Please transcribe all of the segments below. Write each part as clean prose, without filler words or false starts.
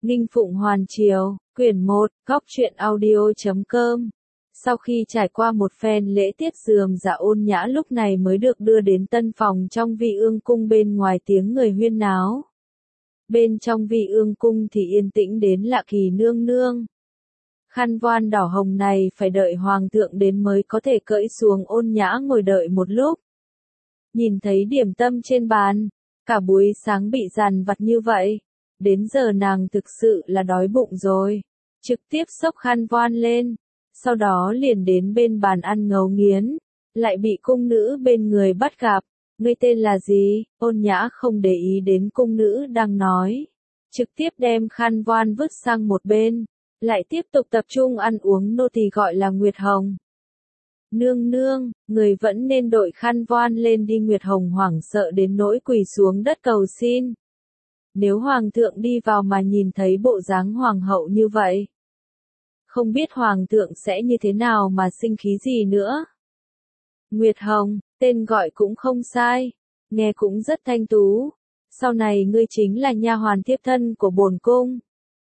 Nghinh Phụng Hoàn Triều, quyển 1, góc truyện audio.com. Sau khi trải qua một phen lễ tiết rườm rà, Ôn Nhã lúc này mới được đưa đến tân phòng trong Vi Ương Cung. Bên ngoài tiếng người huyên náo, bên trong Vi Ương Cung thì yên tĩnh đến lạ kỳ. Nương nương, khăn voan đỏ hồng này phải đợi hoàng thượng đến mới có thể cởi xuống. Ôn Nhã ngồi đợi một lúc, nhìn thấy điểm tâm trên bàn, cả buổi sáng bị dằn vặt như vậy, đến giờ nàng thực sự là đói bụng rồi, trực tiếp xốc khăn voan lên, sau đó liền đến bên bàn ăn ngấu nghiến, lại bị cung nữ bên người bắt gặp. Ngươi tên là gì? Ôn Nhã không để ý đến cung nữ đang nói, trực tiếp đem khăn voan vứt sang một bên, lại tiếp tục tập trung ăn uống. Nô tỳ gọi là Nguyệt Hồng. Nương nương, người vẫn nên đội khăn voan lên đi. Nguyệt Hồng hoảng sợ đến nỗi quỳ xuống đất cầu xin. Nếu hoàng thượng đi vào mà nhìn thấy bộ dáng hoàng hậu như vậy, không biết hoàng thượng sẽ như thế nào mà sinh khí gì nữa. Nguyệt Hồng, tên gọi cũng không sai, nghe cũng rất thanh tú. Sau này ngươi chính là nha hoàn thiếp thân của bổn cung.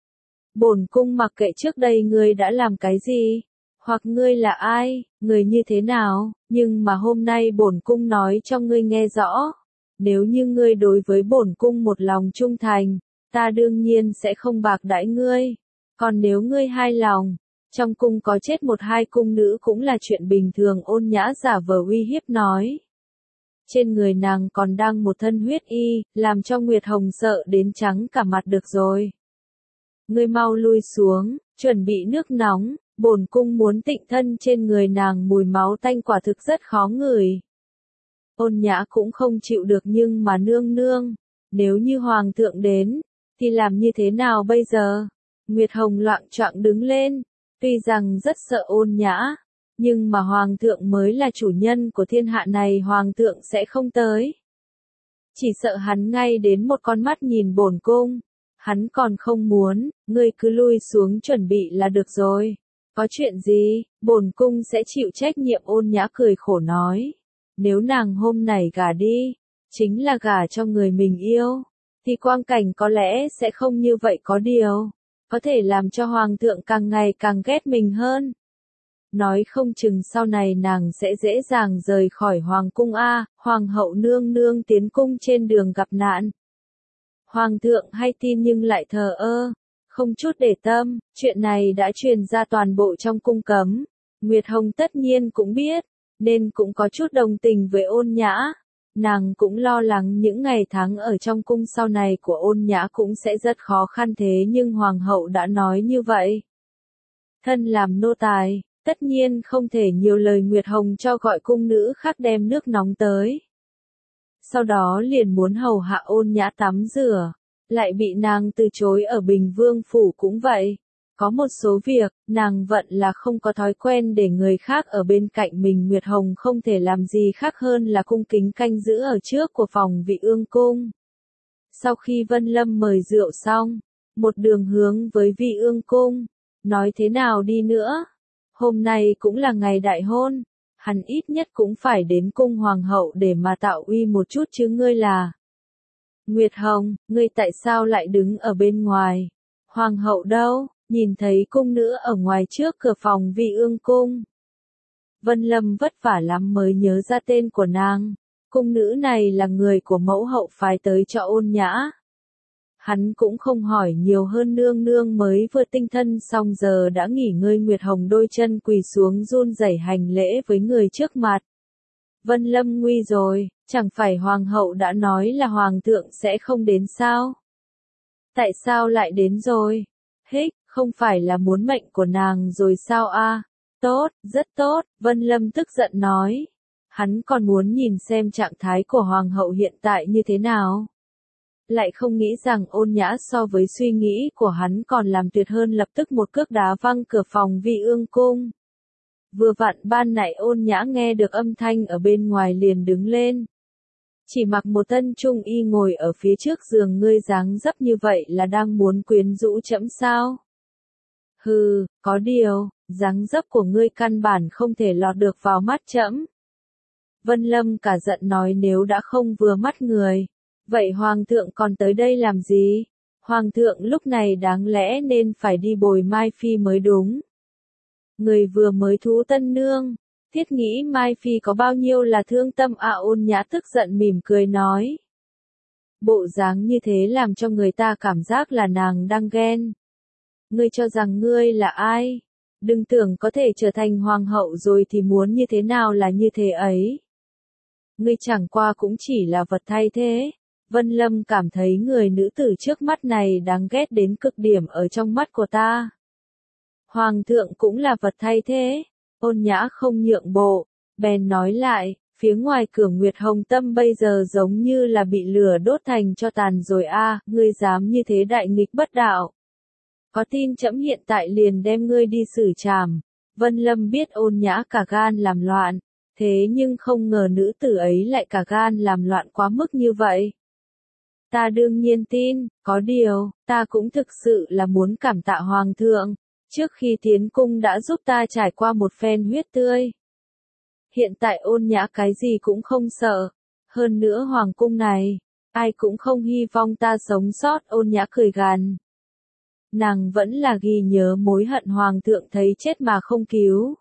Bổn cung mặc kệ trước đây ngươi đã làm cái gì, hoặc ngươi là ai, người như thế nào, nhưng mà hôm nay bổn cung nói cho ngươi nghe rõ. Nếu như ngươi đối với bổn cung một lòng trung thành, ta đương nhiên sẽ không bạc đãi ngươi. Còn nếu ngươi hai lòng, trong cung có chết một hai cung nữ cũng là chuyện bình thường. Ôn Nhã giả vờ uy hiếp nói. Trên người nàng còn đang một thân huyết y, làm cho Nguyệt Hồng sợ đến trắng cả mặt. Được rồi, ngươi mau lui xuống, chuẩn bị nước nóng, bổn cung muốn tịnh thân. Trên người nàng mùi máu tanh quả thực rất khó ngửi. Ôn Nhã cũng không chịu được. Nhưng mà nương nương, nếu như hoàng thượng đến, thì làm như thế nào bây giờ? Nguyệt Hồng loạng choạng đứng lên, tuy rằng rất sợ Ôn Nhã, nhưng mà hoàng thượng mới là chủ nhân của thiên hạ này, hoàng thượng sẽ không tới. Chỉ sợ hắn ngay đến một con mắt nhìn bổn cung, hắn còn không muốn. Ngươi cứ lui xuống chuẩn bị là được rồi. Có chuyện gì, bổn cung sẽ chịu trách nhiệm. Ôn Nhã cười khổ nói. Nếu nàng hôm nay gả đi, chính là gả cho người mình yêu, thì quang cảnh có lẽ sẽ không như vậy. Có điều, có thể làm cho hoàng thượng càng ngày càng ghét mình hơn. Nói không chừng sau này nàng sẽ dễ dàng rời khỏi hoàng cung. Hoàng hậu nương nương tiến cung trên đường gặp nạn. Hoàng thượng hay tin nhưng lại thờ ơ, không chút để tâm. Chuyện này đã truyền ra toàn bộ trong cung cấm. Nguyệt Hồng tất nhiên cũng biết, nên cũng có chút đồng tình với Ôn Nhã. Nàng cũng lo lắng những ngày tháng ở trong cung sau này của Ôn Nhã cũng sẽ rất khó khăn. Thế nhưng hoàng hậu đã nói như vậy, thân làm nô tài, tất nhiên không thể nhiều lời. Nguyệt Hồng cho gọi cung nữ khác đem nước nóng tới, sau đó liền muốn hầu hạ Ôn Nhã tắm rửa, lại bị nàng từ chối. Ở Bình Vương phủ cũng vậy, có một số việc, nàng vẫn là không có thói quen để người khác ở bên cạnh mình. Nguyệt Hồng không thể làm gì khác hơn là cung kính canh giữ ở trước của phòng Vi Ương Cung. Sau khi Vân Lâm mời rượu xong, một đường hướng với Vi Ương Cung. Nói thế nào đi nữa, hôm nay cũng là ngày đại hôn, hắn ít nhất cũng phải đến cung hoàng hậu để mà tạo uy một chút chứ. Ngươi là Nguyệt Hồng, ngươi tại sao lại đứng ở bên ngoài? Hoàng hậu đâu? Nhìn thấy cung nữ ở ngoài trước cửa phòng Vi Ương Cung, Vân Lâm vất vả lắm mới nhớ ra tên của nàng. Cung nữ này là người của mẫu hậu phái tới cho Ôn Nhã. Hắn cũng không hỏi nhiều hơn. Nương nương mới vừa tinh thân xong giờ đã nghỉ ngơi. Nguyệt Hồng đôi chân quỳ xuống run rẩy hành lễ với người trước mặt. Vân Lâm nguy rồi, chẳng phải hoàng hậu đã nói là hoàng thượng sẽ không đến sao? Tại sao lại đến rồi? Hích, không phải là muốn mệnh của nàng rồi sao? Tốt, rất tốt, Vân Lâm tức giận nói. Hắn còn muốn nhìn xem trạng thái của hoàng hậu hiện tại như thế nào. Lại không nghĩ rằng Ôn Nhã so với suy nghĩ của hắn còn làm tuyệt hơn. Lập tức một cước đá văng cửa phòng Vi Ương Cung. Vừa vặn ban nãy Ôn Nhã nghe được âm thanh ở bên ngoài liền đứng lên. Chỉ mặc một thân trung y ngồi ở phía trước giường. Ngươi dáng dấp như vậy là đang muốn quyến rũ trẫm sao? Hừ, có điều, dáng dấp của ngươi căn bản không thể lọt được vào mắt trẫm. Vân Lâm cả giận nói. Nếu đã không vừa mắt người, vậy hoàng thượng còn tới đây làm gì? Hoàng thượng lúc này đáng lẽ nên phải đi bồi Mai Phi mới đúng. Người vừa mới thú tân nương, thiết nghĩ Mai Phi có bao nhiêu là thương tâm à, Ôn Nhã tức giận mỉm cười nói. Bộ dáng như thế làm cho người ta cảm giác là nàng đang ghen. Ngươi cho rằng ngươi là ai? Đừng tưởng có thể trở thành hoàng hậu rồi thì muốn như thế nào là như thế ấy. Ngươi chẳng qua cũng chỉ là vật thay thế. Vân Lâm cảm thấy người nữ tử trước mắt này đáng ghét đến cực điểm ở trong mắt của ta. Hoàng thượng cũng là vật thay thế. Ôn Nhã không nhượng bộ, bèn nói lại, phía ngoài cửa Nguyệt Hồng Tâm bây giờ giống như là bị lửa đốt thành cho tàn rồi a, ngươi dám như thế đại nghịch bất đạo. Có tin trẫm hiện tại liền đem ngươi đi xử trảm. Vân Lâm biết Ôn Nhã cả gan làm loạn, thế nhưng không ngờ nữ tử ấy lại cả gan làm loạn quá mức như vậy. Ta đương nhiên tin, có điều, ta cũng thực sự là muốn cảm tạ Hoàng thượng, trước khi tiến cung đã giúp ta trải qua một phen huyết tươi. Hiện tại Ôn Nhã cái gì cũng không sợ, hơn nữa Hoàng cung này, ai cũng không hy vọng ta sống sót. Ôn Nhã cười gằn. Nàng vẫn là ghi nhớ mối hận Hoàng thượng thấy chết mà không cứu.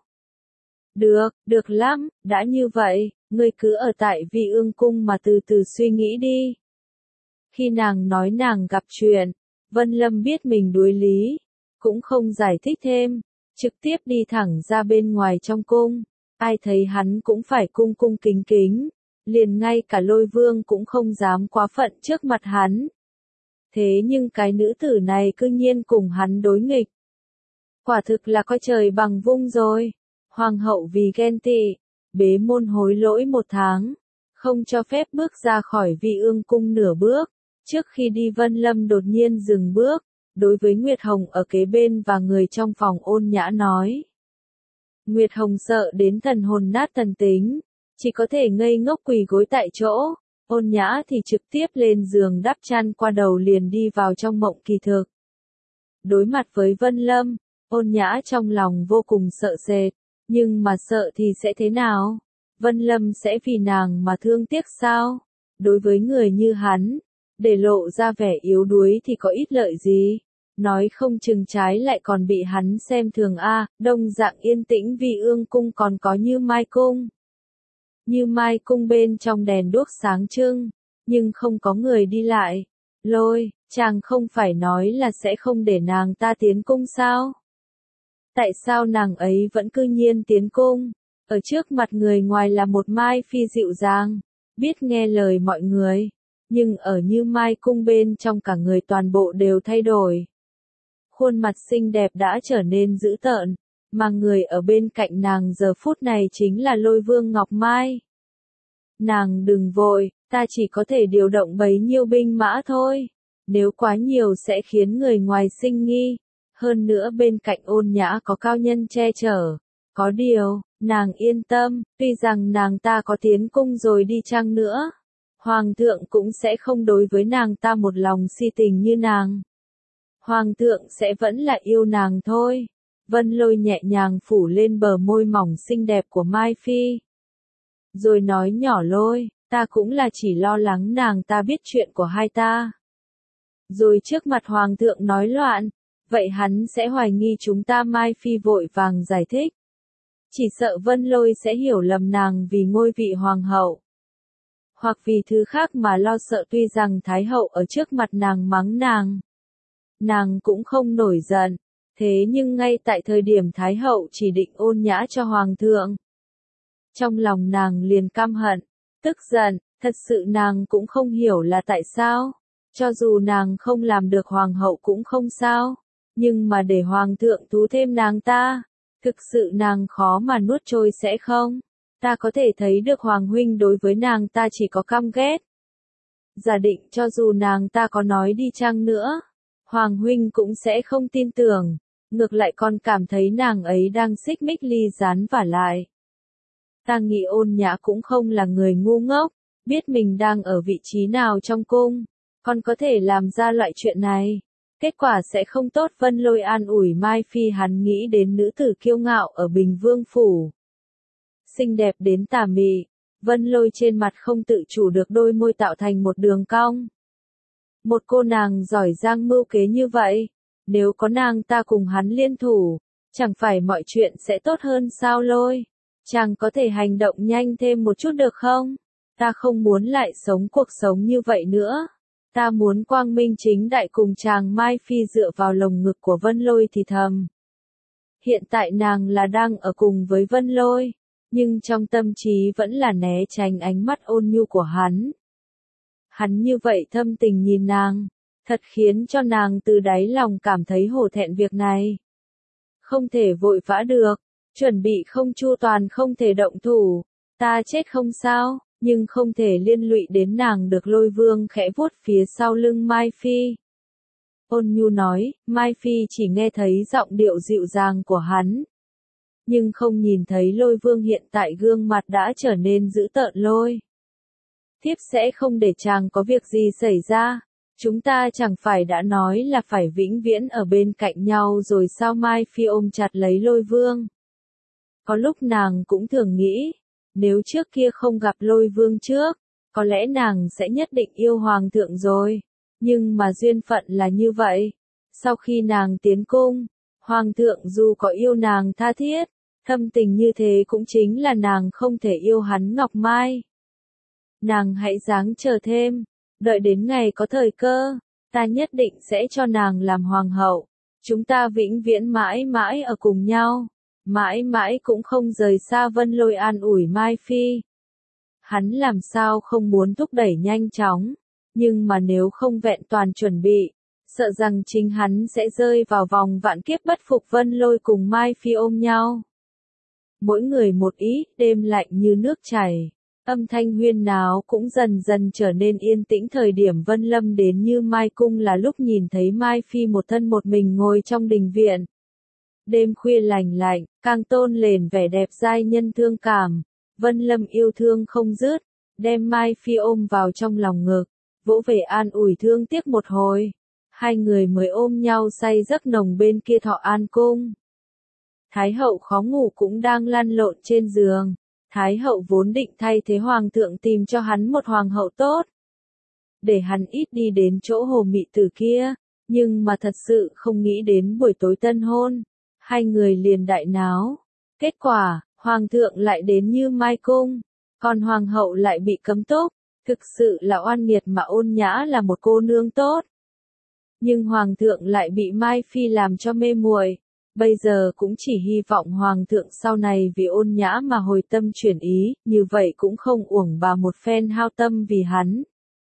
Được lắm, đã như vậy, ngươi cứ ở tại Vi Ương cung mà từ từ suy nghĩ đi. Khi nàng nói nàng gặp chuyện, Vân Lâm biết mình đuối lý, cũng không giải thích thêm, trực tiếp đi thẳng ra bên ngoài trong cung. Ai thấy hắn cũng phải cung cung kính kính, liền ngay cả Lôi Vương cũng không dám quá phận trước mặt hắn. Thế nhưng cái nữ tử này cư nhiên cùng hắn đối nghịch. Quả thực là coi trời bằng vung rồi. Hoàng hậu vì ghen tị, bế môn hối lỗi 1 tháng, không cho phép bước ra khỏi Vi Ương cung nửa bước. Trước khi đi Vân Lâm đột nhiên dừng bước, đối với Nguyệt Hồng ở kế bên và người trong phòng Ôn Nhã nói. Nguyệt Hồng sợ đến thần hồn nát thần tính, chỉ có thể ngây ngốc quỳ gối tại chỗ. Ôn Nhã thì trực tiếp lên giường đắp chăn qua đầu liền đi vào trong mộng kỳ thực. Đối mặt với Vân Lâm, Ôn Nhã trong lòng vô cùng sợ sệt, nhưng mà sợ thì sẽ thế nào? Vân Lâm sẽ vì nàng mà thương tiếc sao? Đối với người như hắn, để lộ ra vẻ yếu đuối thì có ích lợi gì? Nói không chừng trái lại còn bị hắn xem thường a. Đông dạng yên tĩnh Vi Ương cung còn có Như Mai cung. Như Mai cung bên trong đèn đuốc sáng trưng, nhưng không có người đi lại. Lôi, chàng không phải nói là sẽ không để nàng ta tiến cung sao? Tại sao nàng ấy vẫn cư nhiên tiến cung? Ở trước mặt người ngoài là một Mai Phi dịu dàng, biết nghe lời mọi người, nhưng ở Như Mai cung bên trong cả người toàn bộ đều thay đổi. Khuôn mặt xinh đẹp đã trở nên dữ tợn, mà người ở bên cạnh nàng giờ phút này chính là Lôi Vương Ngọc Mai. Nàng đừng vội, ta chỉ có thể điều động bấy nhiêu binh mã thôi. Nếu quá nhiều sẽ khiến người ngoài sinh nghi. Hơn nữa bên cạnh Ôn Nhã có cao nhân che chở. Có điều, nàng yên tâm, tuy rằng nàng ta có tiến cung rồi đi chăng nữa, Hoàng thượng cũng sẽ không đối với nàng ta một lòng si tình như nàng. Hoàng thượng sẽ vẫn là yêu nàng thôi. Vân Lôi nhẹ nhàng phủ lên bờ môi mỏng xinh đẹp của Mai Phi. Rồi nói nhỏ Lôi, ta cũng là chỉ lo lắng nàng ta biết chuyện của hai ta. Rồi trước mặt Hoàng thượng nói loạn, vậy hắn sẽ hoài nghi chúng ta. Mai Phi vội vàng giải thích. Chỉ sợ Vân Lôi sẽ hiểu lầm nàng vì ngôi vị hoàng hậu. Hoặc vì thứ khác mà lo sợ. Tuy rằng Thái hậu ở trước mặt nàng mắng nàng cũng không nổi giận. Thế nhưng ngay tại thời điểm Thái hậu chỉ định Ôn Nhã cho Hoàng thượng, trong lòng nàng liền căm hận, tức giận, thật sự nàng cũng không hiểu là tại sao. Cho dù nàng không làm được hoàng hậu cũng không sao, nhưng mà để Hoàng thượng thú thêm nàng ta, thực sự nàng khó mà nuốt trôi sẽ không? Ta có thể thấy được Hoàng huynh đối với nàng ta chỉ có căm ghét. Giả định cho dù nàng ta có nói đi chăng nữa, Hoàng huynh cũng sẽ không tin tưởng, ngược lại còn cảm thấy nàng ấy đang xích mích ly gián vả lại. Ta nghĩ Ôn Nhã cũng không là người ngu ngốc, biết mình đang ở vị trí nào trong cung, còn có thể làm ra loại chuyện này. Kết quả sẽ không tốt. Vân Lôi an ủi Mai Phi, hắn nghĩ đến nữ tử kiêu ngạo ở Bình Vương phủ. Xinh đẹp đến tà mị, Vân Lôi trên mặt không tự chủ được đôi môi tạo thành một đường cong. Một cô nàng giỏi giang mưu kế như vậy, nếu có nàng ta cùng hắn liên thủ, chẳng phải mọi chuyện sẽ tốt hơn sao Lôi? Chàng có thể hành động nhanh thêm một chút được không? Ta không muốn lại sống cuộc sống như vậy nữa. Ta muốn quang minh chính đại cùng chàng Mai Phi dựa vào lồng ngực của Vân Lôi thì thầm. Hiện tại nàng là đang ở cùng với Vân Lôi, nhưng trong tâm trí vẫn là né tránh ánh mắt ôn nhu của hắn. Hắn như vậy thâm tình nhìn nàng, thật khiến cho nàng từ đáy lòng cảm thấy hổ thẹn việc này. Không thể vội vã được, chuẩn bị không chu toàn không thể động thủ, ta chết không sao, nhưng không thể liên lụy đến nàng được. Lôi Vương khẽ vuốt phía sau lưng Mai Phi. Ôn nhu nói, Mai Phi chỉ nghe thấy giọng điệu dịu dàng của hắn. Nhưng không nhìn thấy Lôi Vương hiện tại gương mặt đã trở nên dữ tợn. Lôi thiếp sẽ không để chàng có việc gì xảy ra. Chúng ta chẳng phải đã nói là phải vĩnh viễn ở bên cạnh nhau rồi sao? Mai Phi ôm chặt lấy Lôi Vương. Có lúc nàng cũng thường nghĩ, nếu trước kia không gặp Lôi Vương trước, có lẽ nàng sẽ nhất định yêu Hoàng thượng rồi. Nhưng mà duyên phận là như vậy. Sau khi nàng tiến cung, Hoàng thượng dù có yêu nàng tha thiết, thâm tình như thế cũng chính là nàng không thể yêu hắn. Ngọc Mai, nàng hãy ráng chờ thêm, đợi đến ngày có thời cơ, ta nhất định sẽ cho nàng làm hoàng hậu. Chúng ta vĩnh viễn mãi mãi ở cùng nhau, mãi mãi cũng không rời xa. Vân Lôi an ủi Mai Phi. Hắn làm sao không muốn thúc đẩy nhanh chóng, nhưng mà nếu không vẹn toàn chuẩn bị, sợ rằng chính hắn sẽ rơi vào vòng vạn kiếp bất phục. Vân Lôi cùng Mai Phi ôm nhau, mỗi người một ý, đêm lạnh như nước chảy. Âm thanh huyên náo cũng dần dần trở nên yên tĩnh. Thời điểm Vân Lâm đến Như Mai Cung là lúc nhìn thấy Mai Phi một thân một mình ngồi trong đình viện. Đêm khuya lành lạnh, càng tôn lên vẻ đẹp giai nhân thương cảm. Vân Lâm yêu thương không dứt, đem Mai Phi ôm vào trong lòng ngực, vỗ về an ủi thương tiếc một hồi. Hai người mới ôm nhau say giấc nồng bên kia Thọ An Cung. Thái hậu khó ngủ cũng đang lăn lộn trên giường. Thái hậu vốn định thay thế Hoàng thượng tìm cho hắn một hoàng hậu tốt, để hắn ít đi đến chỗ Hồ Mị Tử kia, nhưng mà thật sự không nghĩ đến buổi tối tân hôn, hai người liền đại náo. Kết quả, Hoàng thượng lại đến Như Mai Cung, còn Hoàng hậu lại bị cấm túc, thực sự là oan nghiệt. Mà Ôn Nhã là một cô nương tốt, nhưng Hoàng thượng lại bị Mai Phi làm cho mê muội. Bây giờ cũng chỉ hy vọng Hoàng thượng sau này vì Ôn Nhã mà hồi tâm chuyển ý, như vậy cũng không uổng bà một phen hao tâm vì hắn.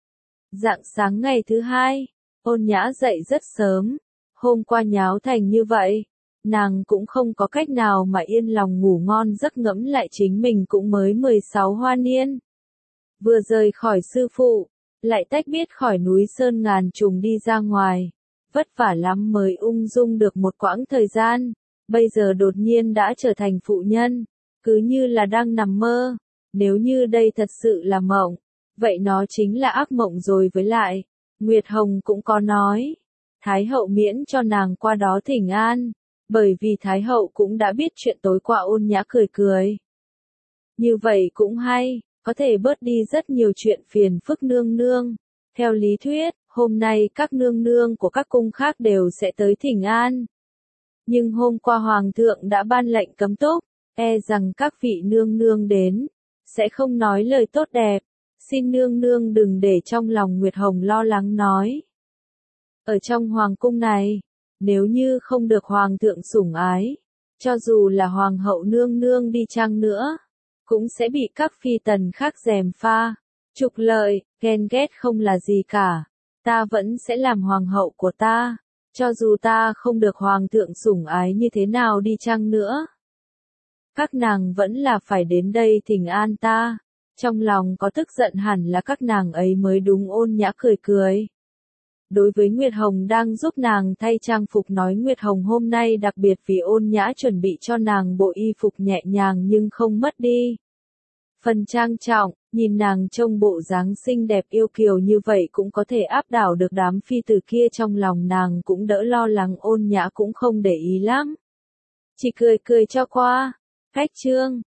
Rạng sáng ngày thứ hai, Ôn Nhã dậy rất sớm, hôm qua nháo thành như vậy, nàng cũng không có cách nào mà yên lòng ngủ ngon giấc. Ngẫm lại chính mình cũng mới 16 hoa niên, vừa rời khỏi sư phụ, lại tách biệt khỏi núi Sơn ngàn trùng đi ra ngoài. Vất vả lắm mới ung dung được một quãng thời gian, bây giờ đột nhiên đã trở thành phụ nhân, cứ như là đang nằm mơ. Nếu như đây thật sự là mộng, vậy nó chính là ác mộng rồi. Với lại, Nguyệt Hồng cũng có nói, Thái hậu miễn cho nàng qua đó thỉnh an, bởi vì Thái hậu cũng đã biết chuyện tối qua. Ôn Nhã cười cười. Như vậy cũng hay, có thể bớt đi rất nhiều chuyện phiền phức. Nương nương, theo lý thuyết, hôm nay các nương nương của các cung khác đều sẽ tới thỉnh an. Nhưng hôm qua Hoàng thượng đã ban lệnh cấm túc, e rằng các vị nương nương đến, sẽ không nói lời tốt đẹp. Xin nương nương đừng để trong lòng. Nguyệt Hồng lo lắng nói. Ở trong hoàng cung này, nếu như không được Hoàng thượng sủng ái, cho dù là Hoàng hậu nương nương đi chăng nữa, cũng sẽ bị các phi tần khác gièm pha, trục lợi, ghen ghét không là gì cả. Ta vẫn sẽ làm hoàng hậu của ta, cho dù ta không được Hoàng thượng sủng ái như thế nào đi chăng nữa. Các nàng vẫn là phải đến đây thỉnh an ta. Trong lòng có tức giận hẳn là các nàng ấy mới đúng. Ôn Nhã cười cười. Đối với Nguyệt Hồng đang giúp nàng thay trang phục nói Nguyệt Hồng hôm nay đặc biệt vì Ôn Nhã chuẩn bị cho nàng bộ y phục nhẹ nhàng nhưng không mất đi phần trang trọng. Nhìn nàng trông bộ dáng xinh đẹp yêu kiều như vậy cũng có thể áp đảo được đám phi tử kia. Trong lòng nàng cũng đỡ lo lắng. Ôn Nhã cũng không để ý lắm, chỉ cười cười cho qua. Cách chương